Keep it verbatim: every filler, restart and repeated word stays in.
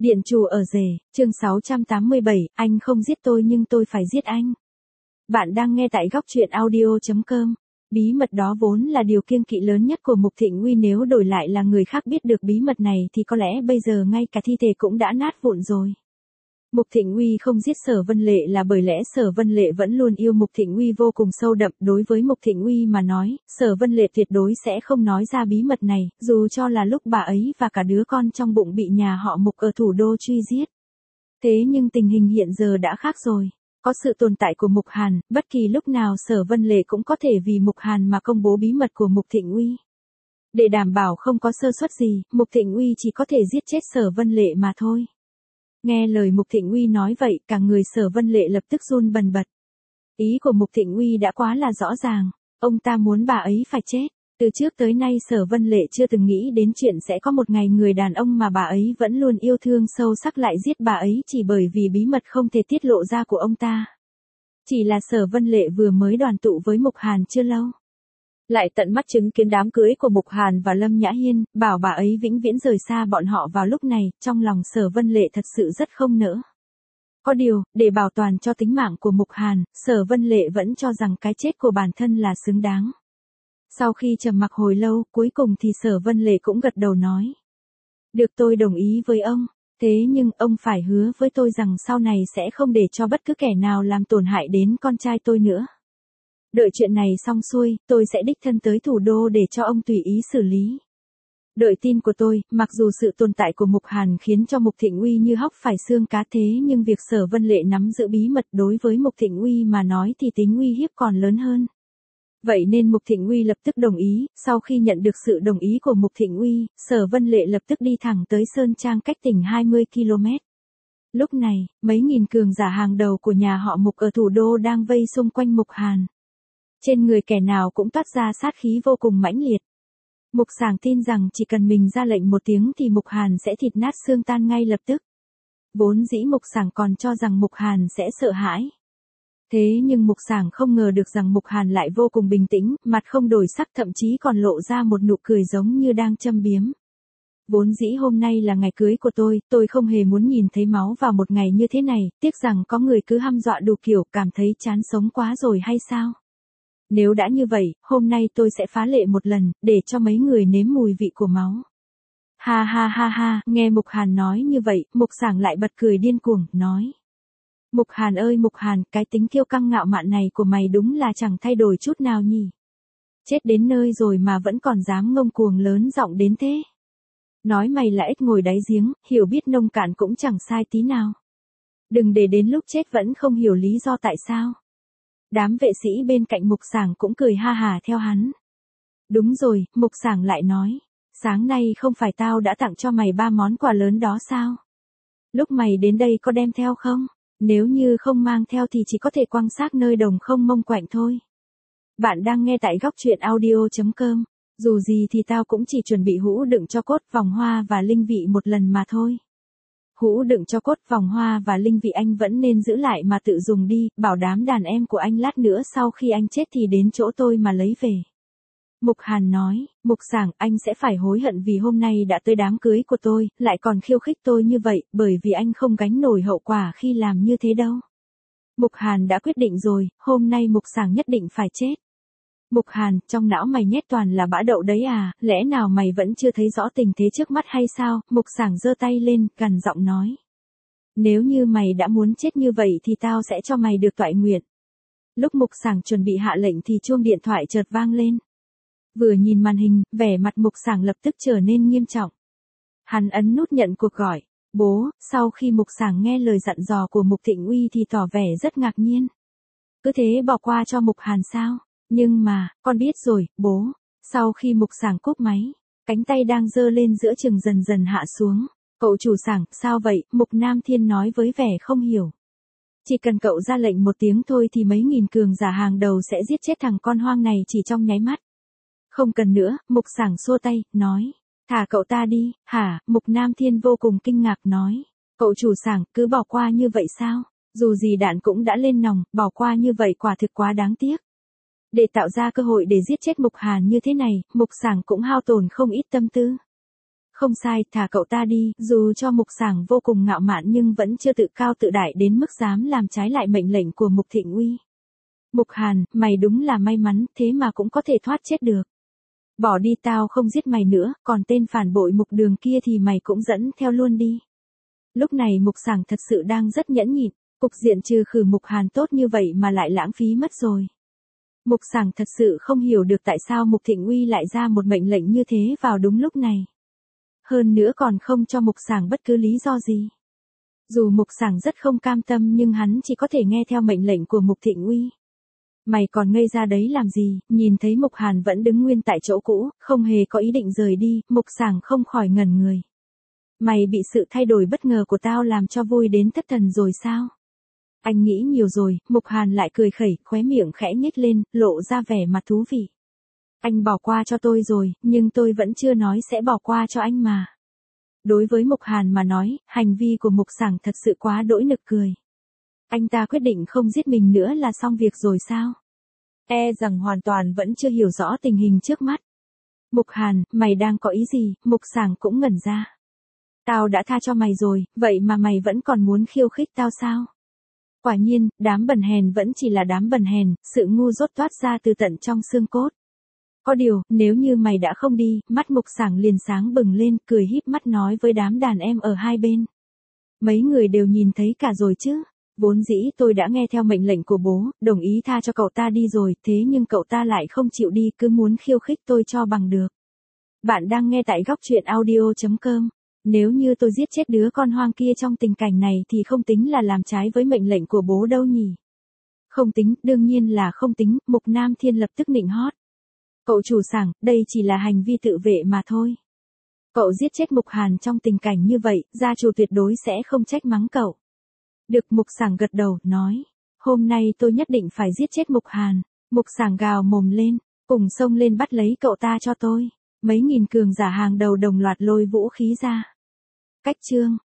Điện chủ ở rể, chương sáu trăm tám mươi bảy, anh không giết tôi nhưng tôi phải giết anh. Bạn đang nghe tại góc truyện audio chấm com. Bí mật đó vốn là điều kiêng kỵ lớn nhất của Mục Thịnh Uy, nếu đổi lại là người khác biết được bí mật này thì có lẽ bây giờ ngay cả thi thể cũng đã nát vụn rồi. Mục Thịnh Uy không giết Sở Vân Lệ là bởi lẽ Sở Vân Lệ vẫn luôn yêu Mục Thịnh Uy vô cùng sâu đậm. Đối với Mục Thịnh Uy mà nói, Sở Vân Lệ tuyệt đối sẽ không nói ra bí mật này, dù cho là lúc bà ấy và cả đứa con trong bụng bị nhà họ Mục ở thủ đô truy giết. Thế nhưng tình hình hiện giờ đã khác rồi. Có sự tồn tại của Mục Hàn, bất kỳ lúc nào Sở Vân Lệ cũng có thể vì Mục Hàn mà công bố bí mật của Mục Thịnh Uy. Để đảm bảo không có sơ suất gì, Mục Thịnh Uy chỉ có thể giết chết Sở Vân Lệ mà thôi. Nghe lời Mục Thịnh Uy nói vậy, cả người Sở Vân Lệ lập tức run bần bật. Ý của Mục Thịnh Uy đã quá là rõ ràng, ông ta muốn bà ấy phải chết. Từ trước tới nay Sở Vân Lệ chưa từng nghĩ đến chuyện sẽ có một ngày người đàn ông mà bà ấy vẫn luôn yêu thương sâu sắc lại giết bà ấy chỉ bởi vì bí mật không thể tiết lộ ra của ông ta. Chỉ là Sở Vân Lệ vừa mới đoàn tụ với Mục Hàn chưa lâu, lại tận mắt chứng kiến đám cưới của Mục Hàn và Lâm Nhã Hiên, bảo bà ấy vĩnh viễn rời xa bọn họ vào lúc này, trong lòng Sở Vân Lệ thật sự rất không nỡ. Có điều, để bảo toàn cho tính mạng của Mục Hàn, Sở Vân Lệ vẫn cho rằng cái chết của bản thân là xứng đáng. Sau khi trầm mặc hồi lâu, cuối cùng thì Sở Vân Lệ cũng gật đầu nói. Được, tôi đồng ý với ông, thế nhưng ông phải hứa với tôi rằng sau này sẽ không để cho bất cứ kẻ nào làm tổn hại đến con trai tôi nữa. Đợi chuyện này xong xuôi, tôi sẽ đích thân tới thủ đô để cho ông tùy ý xử lý. Đợi tin của tôi, mặc dù sự tồn tại của Mục Hàn khiến cho Mục Thịnh Uy như hóc phải xương cá thế nhưng việc Sở Vân Lệ nắm giữ bí mật đối với Mục Thịnh Uy mà nói thì tính uy hiếp còn lớn hơn. Vậy nên Mục Thịnh Uy lập tức đồng ý, sau khi nhận được sự đồng ý của Mục Thịnh Uy, Sở Vân Lệ lập tức đi thẳng tới Sơn Trang cách tỉnh hai mươi ki lô mét. Lúc này, mấy nghìn cường giả hàng đầu của nhà họ Mục ở thủ đô đang vây xung quanh Mục Hàn. Trên người kẻ nào cũng toát ra sát khí vô cùng mãnh liệt. Mục Sảng tin rằng chỉ cần mình ra lệnh một tiếng thì Mục Hàn sẽ thịt nát xương tan ngay lập tức. Vốn dĩ Mục Sảng còn cho rằng Mục Hàn sẽ sợ hãi. Thế nhưng Mục Sảng không ngờ được rằng Mục Hàn lại vô cùng bình tĩnh, mặt không đổi sắc, thậm chí còn lộ ra một nụ cười giống như đang châm biếm. Vốn dĩ hôm nay là ngày cưới của tôi, tôi không hề muốn nhìn thấy máu vào một ngày như thế này, tiếc rằng có người cứ hăm dọa đủ kiểu, cảm thấy chán sống quá rồi hay sao? Nếu đã như vậy, hôm nay tôi sẽ phá lệ một lần, để cho mấy người nếm mùi vị của máu. Ha ha ha ha, nghe Mục Hàn nói như vậy, Mục Sảng lại bật cười điên cuồng, nói. Mục Hàn ơi Mục Hàn, cái tính kiêu căng ngạo mạn này của mày đúng là chẳng thay đổi chút nào nhỉ. Chết đến nơi rồi mà vẫn còn dám ngông cuồng lớn giọng đến thế. Nói mày là ếch ngồi đáy giếng, hiểu biết nông cạn cũng chẳng sai tí nào. Đừng để đến lúc chết vẫn không hiểu lý do tại sao. Đám vệ sĩ bên cạnh Mục Sảng cũng cười ha hà theo hắn. Đúng rồi, Mục Sảng lại nói. Sáng nay không phải tao đã tặng cho mày ba món quà lớn đó sao? Lúc mày đến đây có đem theo không? Nếu như không mang theo thì chỉ có thể quăng xác nơi đồng không mông quạnh thôi. Bạn đang nghe tại góc truyện audio chấm com. Dù gì thì tao cũng chỉ chuẩn bị hũ đựng cho cốt, vòng hoa và linh vị một lần mà thôi. Hũ đựng cho cốt, vòng hoa và linh vị anh vẫn nên giữ lại mà tự dùng đi, bảo đảm đàn em của anh lát nữa sau khi anh chết thì đến chỗ tôi mà lấy về. Mục Hàn nói, Mục Sảng, anh sẽ phải hối hận vì hôm nay đã tới đám cưới của tôi, lại còn khiêu khích tôi như vậy, bởi vì anh không gánh nổi hậu quả khi làm như thế đâu. Mục Hàn đã quyết định rồi, hôm nay Mục Sảng nhất định phải chết. Mục Hàn, trong não mày nhét toàn là bã đậu đấy à, lẽ nào mày vẫn chưa thấy rõ tình thế trước mắt hay sao? Mục Sảng giơ tay lên, gằn giọng nói. Nếu như mày đã muốn chết như vậy thì tao sẽ cho mày được toại nguyện. Lúc Mục Sảng chuẩn bị hạ lệnh thì chuông điện thoại chợt vang lên. Vừa nhìn màn hình, vẻ mặt Mục Sảng lập tức trở nên nghiêm trọng. Hắn ấn nút nhận cuộc gọi. Bố, sau khi Mục Sảng nghe lời dặn dò của Mục Thịnh Uy thì tỏ vẻ rất ngạc nhiên. Cứ thế bỏ qua cho Mục Hàn sao? Nhưng mà, con biết rồi, bố. Sau khi Mục Sảng cúp máy, cánh tay đang giơ lên giữa chừng dần dần hạ xuống. Cậu chủ Sảng, sao vậy? Mục Nam Thiên nói với vẻ không hiểu. Chỉ cần cậu ra lệnh một tiếng thôi thì mấy nghìn cường giả hàng đầu sẽ giết chết thằng con hoang này chỉ trong nháy mắt. Không cần nữa, Mục Sảng xua tay, nói. Thả cậu ta đi, hả? Mục Nam Thiên vô cùng kinh ngạc nói. Cậu chủ Sảng, cứ bỏ qua như vậy sao? Dù gì đạn cũng đã lên nòng, bỏ qua như vậy quả thực quá đáng tiếc. Để tạo ra cơ hội để giết chết Mục Hàn như thế này, Mục Sảng cũng hao tổn không ít tâm tư. Không sai, thả cậu ta đi, dù cho Mục Sảng vô cùng ngạo mạn nhưng vẫn chưa tự cao tự đại đến mức dám làm trái lại mệnh lệnh của Mục Thịnh Uy. Mục Hàn, mày đúng là may mắn, thế mà cũng có thể thoát chết được. Bỏ đi, tao không giết mày nữa, còn tên phản bội Mục Đường kia thì mày cũng dẫn theo luôn đi. Lúc này Mục Sảng thật sự đang rất nhẫn nhịn, cục diện trừ khử Mục Hàn tốt như vậy mà lại lãng phí mất rồi. Mục Sảng thật sự không hiểu được tại sao Mục Thịnh Uy lại ra một mệnh lệnh như thế vào đúng lúc này. Hơn nữa còn không cho Mục Sảng bất cứ lý do gì. Dù Mục Sảng rất không cam tâm nhưng hắn chỉ có thể nghe theo mệnh lệnh của Mục Thịnh Uy. Mày còn ngây ra đấy làm gì? Nhìn thấy Mục Hàn vẫn đứng nguyên tại chỗ cũ, không hề có ý định rời đi, Mục Sảng không khỏi ngẩn người. Mày bị sự thay đổi bất ngờ của tao làm cho vui đến thất thần rồi sao? Anh nghĩ nhiều rồi, Mục Hàn lại cười khẩy, khóe miệng khẽ nhếch lên, lộ ra vẻ mặt thú vị. Anh bỏ qua cho tôi rồi, nhưng tôi vẫn chưa nói sẽ bỏ qua cho anh mà. Đối với Mục Hàn mà nói, hành vi của Mục Sảng thật sự quá đỗi nực cười. Anh ta quyết định không giết mình nữa là xong việc rồi sao? E rằng hoàn toàn vẫn chưa hiểu rõ tình hình trước mắt. Mục Hàn, mày đang có ý gì? Mục Sảng cũng ngẩn ra. Tao đã tha cho mày rồi, vậy mà mày vẫn còn muốn khiêu khích tao sao? Quả nhiên, đám bần hèn vẫn chỉ là đám bần hèn, sự ngu dốt toát ra từ tận trong xương cốt. Có điều, nếu như mày đã không đi, mắt Mục Sảng liền sáng bừng lên, cười híp mắt nói với đám đàn em ở hai bên. Mấy người đều nhìn thấy cả rồi chứ. Vốn dĩ tôi đã nghe theo mệnh lệnh của bố, đồng ý tha cho cậu ta đi rồi, thế nhưng cậu ta lại không chịu đi, cứ muốn khiêu khích tôi cho bằng được. Bạn đang nghe tại góc truyện audio chấm com. Nếu như tôi giết chết đứa con hoang kia trong tình cảnh này thì không tính là làm trái với mệnh lệnh của bố đâu nhỉ? Không tính, đương nhiên là không tính, Mục Nam Thiên lập tức nịnh hót. Cậu chủ Sảng, đây chỉ là hành vi tự vệ mà thôi. Cậu giết chết Mục Hàn trong tình cảnh như vậy, gia chủ tuyệt đối sẽ không trách mắng cậu. Được, Mục Sảng gật đầu, nói. Hôm nay tôi nhất định phải giết chết Mục Hàn. Mục Sảng gào mồm lên, cùng xông lên bắt lấy cậu ta cho tôi. Mấy nghìn cường giả hàng đầu đồng loạt lôi vũ khí ra. Cách chương.